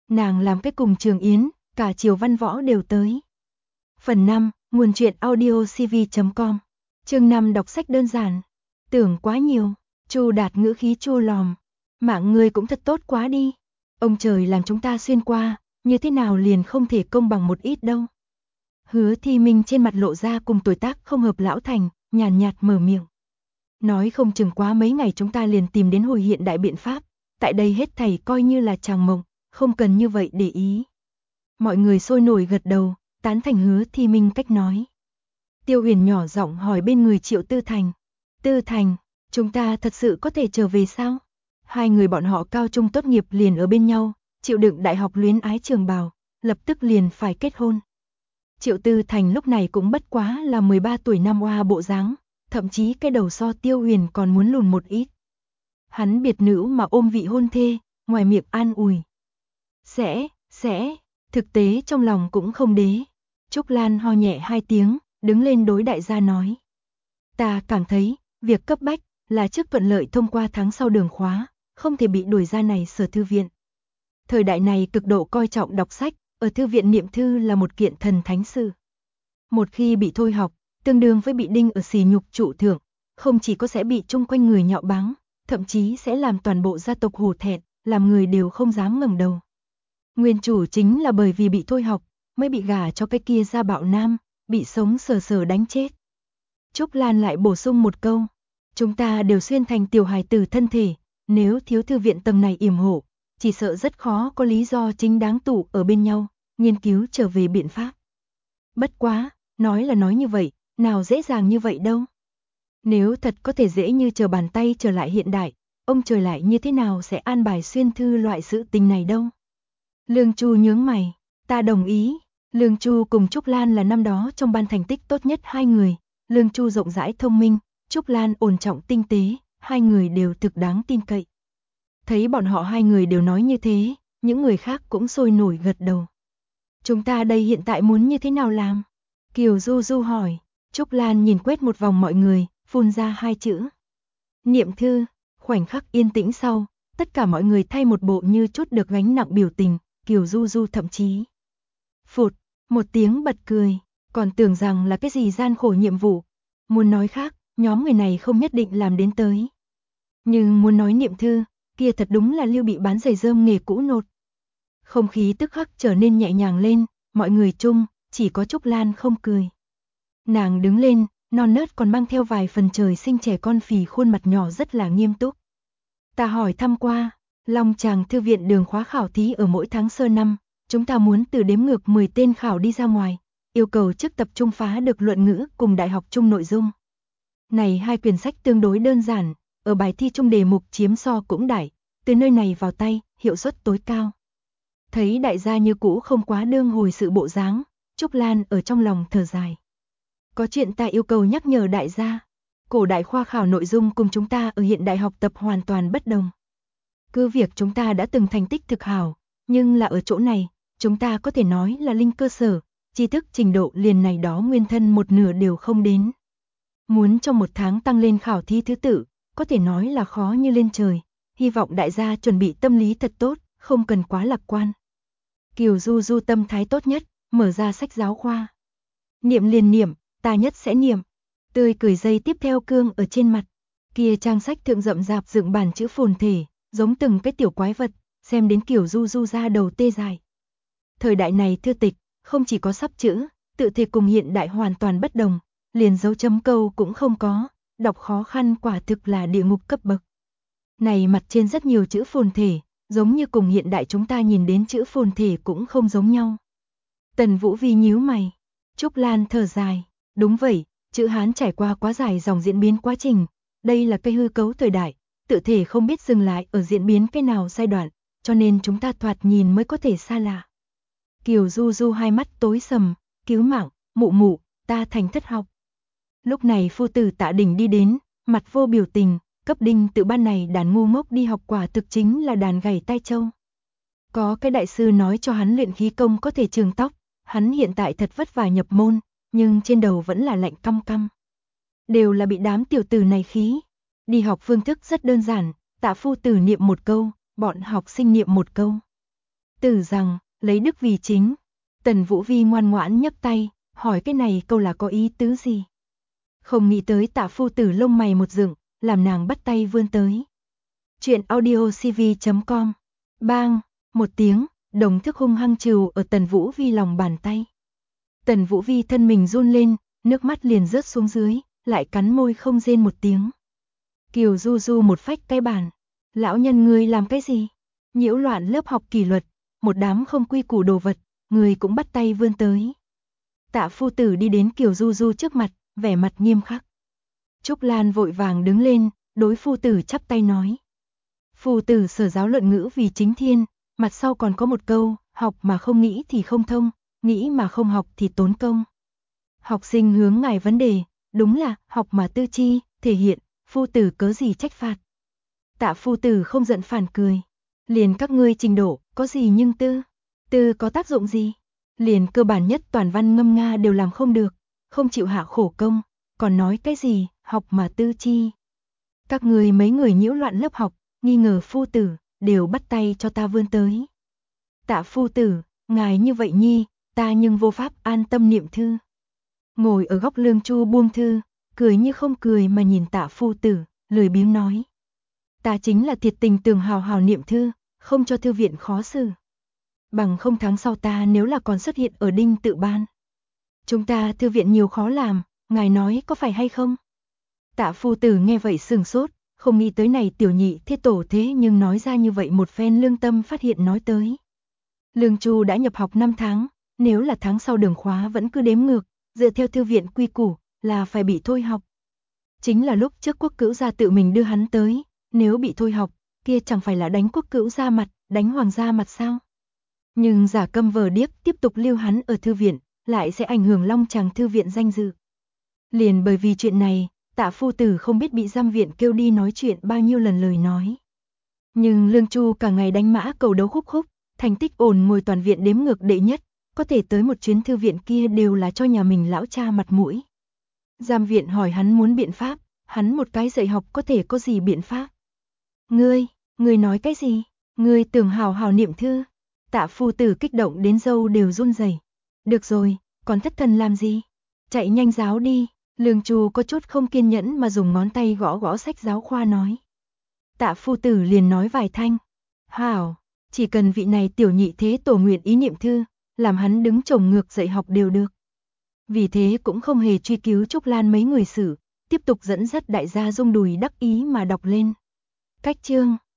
Nàng làm cái cùng Trường Yến, cả Triều Văn Võ đều tới. Phần 5, nguồn truyện audiocv.com. Chương 5 đọc sách đơn giản. Tưởng quá nhiều, Chu Đạt ngữ khí chua lòm. Mạng ngươi cũng thật tốt quá đi. Ông trời làm chúng ta xuyên qua, như thế nào liền không thể công bằng một ít đâu. Hứa Thi Minh trên mặt lộ ra cùng tuổi tác không hợp lão thành, nhàn nhạt mở miệng. Nói không chừng quá mấy ngày chúng ta liền tìm đến hồi hiện đại biện pháp, tại đây hết thảy coi như là tràng mộng, không cần như vậy để ý. Mọi người sôi nổi gật đầu, tán thành Hứa Thi Minh cách nói. Tiêu Huyền nhỏ giọng hỏi bên người Triệu Tư Thành. Tư Thành, chúng ta thật sự có thể trở về sao? Hai người bọn họ cao trung tốt nghiệp liền ở bên nhau, chịu đựng đại học luyến ái trường bào, lập tức liền phải kết hôn. Triệu Tư Thành lúc này cũng bất quá là 13 tuổi năm oa bộ dáng, thậm chí cái đầu so Tiêu Huyền còn muốn lùn một ít. Hắn biệt nữ mà ôm vị hôn thê, ngoài miệng an ủi. Sẽ, thực tế trong lòng cũng không đế. Trúc Lan ho nhẹ hai tiếng, đứng lên đối đại gia nói. Ta cảm thấy, việc cấp bách là trước thuận lợi thông qua tháng sau đường khóa, không thể bị đuổi ra này sở thư viện. Thời đại này cực độ coi trọng đọc sách, ở thư viện niệm thư là một kiện thần thánh sự. Một khi bị thôi học, tương đương với bị đinh ở sỉ nhục trụ thượng, không chỉ có sẽ bị chung quanh người nhạo báng, thậm chí sẽ làm toàn bộ gia tộc hổ thẹn, làm người đều không dám ngẩng đầu. Nguyên chủ chính là bởi vì bị thôi học, mới bị gả cho cái kia gia bạo nam, bị sống sờ sờ đánh chết. Trúc Lan lại bổ sung một câu, chúng ta đều xuyên thành tiểu hài tử thân thể, nếu thiếu thư viện tầng này yểm hộ, chỉ sợ rất khó có lý do chính đáng tụ ở bên nhau, nghiên cứu trở về biện pháp. Bất quá, nói là nói như vậy, nào dễ dàng như vậy đâu. Nếu thật có thể dễ như trở bàn tay trở lại hiện đại, ông trời lại như thế nào sẽ an bài xuyên thư loại sự tình này đâu. Lương Chu nhướng mày, ta đồng ý. Lương Chu cùng Trúc Lan là năm đó trong ban thành tích tốt nhất hai người. Lương Chu rộng rãi thông minh, Trúc Lan ổn trọng tinh tế, hai người đều thực đáng tin cậy. Thấy bọn họ hai người đều nói như thế, những người khác cũng sôi nổi gật đầu. Chúng ta đây hiện tại muốn như thế nào làm? Kiều Du Du hỏi. Trúc Lan nhìn quét một vòng mọi người, phun ra hai chữ. Niệm thư. Khoảnh khắc yên tĩnh sau, tất cả mọi người thay một bộ như chút được gánh nặng biểu tình, Kiều Du Du thậm chí phụt, một tiếng bật cười, còn tưởng rằng là cái gì gian khổ nhiệm vụ. Muốn nói khác, nhóm người này không nhất định làm đến tới. Nhưng muốn nói niệm thư, kia thật đúng là Lưu bị bán giày rơm nghề cũ nột. Không khí tức khắc trở nên nhẹ nhàng lên, mọi người chung, chỉ có Trúc Lan không cười. Nàng đứng lên, non nớt còn mang theo vài phần trời sinh trẻ con phì khuôn mặt nhỏ rất là nghiêm túc. Ta hỏi thăm qua, Long Tràng thư viện đường khóa khảo thí ở mỗi tháng sơ năm, chúng ta muốn từ đếm ngược 10 tên khảo đi ra ngoài, yêu cầu trước tập trung phá được luận ngữ cùng đại học chung nội dung. Này hai quyển sách tương đối đơn giản, ở bài thi chung đề mục chiếm so cũng đại, từ nơi này vào tay, hiệu suất tối cao. Thấy đại gia như cũ không quá đương hồi sự bộ dáng, Trúc Lan ở trong lòng thở dài. Có chuyện ta yêu cầu nhắc nhở đại gia, cổ đại khoa khảo nội dung cùng chúng ta ở hiện đại học tập hoàn toàn bất đồng. Cứ việc chúng ta đã từng thành tích thực hảo, nhưng là ở chỗ này, chúng ta có thể nói là linh cơ sở, tri thức trình độ liền này đó nguyên thân một nửa đều không đến. Muốn trong một tháng tăng lên khảo thi thứ tự, có thể nói là khó như lên trời, hy vọng đại gia chuẩn bị tâm lý thật tốt, không cần quá lạc quan. Kiều Du Du tâm thái tốt nhất, mở ra sách giáo khoa. Niệm liền niệm, ta nhất sẽ niệm. Tươi cười giây tiếp theo cương ở trên mặt. Kia trang sách thượng rậm rạp dựng bản chữ phồn thể, giống từng cái tiểu quái vật, xem đến Kiều Du Du ra đầu tê dại. Thời đại này thư tịch, không chỉ có sắp chữ, tự thể cùng hiện đại hoàn toàn bất đồng, liền dấu chấm câu cũng không có, đọc khó khăn quả thực là địa ngục cấp bậc. Này mặt trên rất nhiều chữ phồn thể, giống như cùng hiện đại chúng ta nhìn đến chữ phồn thể cũng không giống nhau. Tần Vũ Vi nhíu mày, Trúc Lan thở dài, đúng vậy, chữ Hán trải qua quá dài dòng diễn biến quá trình, đây là cây hư cấu thời đại, tự thể không biết dừng lại ở diễn biến cái nào giai đoạn, cho nên chúng ta thoạt nhìn mới có thể xa lạ. Kiều Du Du hai mắt tối sầm, cứu mạng, mụ mụ, ta thành thất học. Lúc này phu tử Tạ Đình đi đến, mặt vô biểu tình, cấp Đinh tự ban này đàn ngu ngốc đi học quả thực chính là đàn gảy tai trâu. Có cái đại sư nói cho hắn luyện khí công có thể trường tóc, hắn hiện tại thật vất vả nhập môn, nhưng trên đầu vẫn là lạnh căm căm. Đều là bị đám tiểu tử này khí. Đi học phương thức rất đơn giản, Tạ phu tử niệm một câu, bọn học sinh niệm một câu. Tử rằng, lấy đức vì chính. Tần Vũ Vi ngoan ngoãn nhấc tay, hỏi cái này câu là có ý tứ gì? Không nghĩ tới Tạ phu tử lông mày một dựng, làm nàng bắt tay vươn tới. Chuyện audio cv.com. Bang, một tiếng, đồng thức hung hăng trừ ở Tần Vũ Vi lòng bàn tay. Tần Vũ Vi thân mình run lên, nước mắt liền rớt xuống dưới, lại cắn môi không rên một tiếng. Kiều Du Du một phách cái bàn. Lão nhân ngươi làm cái gì? Nhiễu loạn lớp học kỷ luật, một đám không quy củ đồ vật, người cũng bắt tay vươn tới. Tạ phu tử đi đến Kiều Du Du trước mặt, vẻ mặt nghiêm khắc. Trúc Lan vội vàng đứng lên, đối phu tử chắp tay nói. Phu tử sở giáo luận ngữ vì chính thiên, mặt sau còn có một câu, học mà không nghĩ thì không thông, nghĩ mà không học thì tốn công. Học sinh hướng ngài vấn đề, đúng là học mà tư chi, thể hiện, phu tử cớ gì trách phạt. Tạ phu tử không giận phản cười. Liền các ngươi trình độ, có gì nhưng tư có tác dụng gì? Liền cơ bản nhất toàn văn ngâm nga đều làm không được, không chịu hạ khổ công, còn nói cái gì, học mà tư chi. Các ngươi mấy người nhiễu loạn lớp học, nghi ngờ phu tử, đều bắt tay cho ta vươn tới. Tạ phu tử, ngài như vậy nhi, ta nhưng vô pháp an tâm niệm thư. Ngồi ở góc Lương Chu buông thư, cười như không cười mà nhìn Tạ phu tử, lười biếng nói. Ta chính là thiệt tình tưởng hào hào niệm thư, không cho thư viện khó xử. Bằng không tháng sau ta nếu là còn xuất hiện ở Đinh Tự Ban. Chúng ta thư viện nhiều khó làm, ngài nói có phải hay không? Tạ phu tử nghe vậy sừng sốt, không nghĩ tới này tiểu nhị thiết tổ thế nhưng nói ra như vậy một phen lương tâm phát hiện nói tới. Lương Chu đã nhập học 5 tháng, nếu là tháng sau đường khóa vẫn cứ đếm ngược, dựa theo thư viện quy củ, là phải bị thôi học. Chính là lúc trước Quốc Cữu gia tự mình đưa hắn tới, nếu bị thôi học, kia chẳng phải là đánh Quốc Cữu gia mặt, đánh hoàng gia mặt sao? Nhưng giả câm vờ điếc tiếp tục lưu hắn ở thư viện, lại sẽ ảnh hưởng Long Tràng thư viện danh dự. Liền bởi vì chuyện này, Tạ phu tử không biết bị giam viện kêu đi nói chuyện bao nhiêu lần lời nói. Nhưng Lương Chu cả ngày đánh mã cầu đấu khúc khúc, thành tích ổn ngồi toàn viện đếm ngược đệ nhất, có thể tới một chuyến thư viện kia đều là cho nhà mình lão cha mặt mũi. Giam viện hỏi hắn muốn biện pháp, hắn một cái dạy học có thể có gì biện pháp? Ngươi nói cái gì? Ngươi tưởng hào hào niệm thư. Tạ phu tử kích động đến râu đều run rẩy. Được rồi, còn thất thần làm gì? Chạy nhanh giáo đi. Lương Chu có chút không kiên nhẫn mà dùng ngón tay gõ gõ sách giáo khoa nói. Tạ phu tử liền nói vài thanh. Hảo, chỉ cần vị này tiểu nhị thế tổ nguyện ý niệm thư, làm hắn đứng chồng ngược dạy học đều được. Vì thế cũng không hề truy cứu Trúc Lan mấy người xử, tiếp tục dẫn dắt đại gia Dung đùi đắc ý mà đọc lên. Cách chương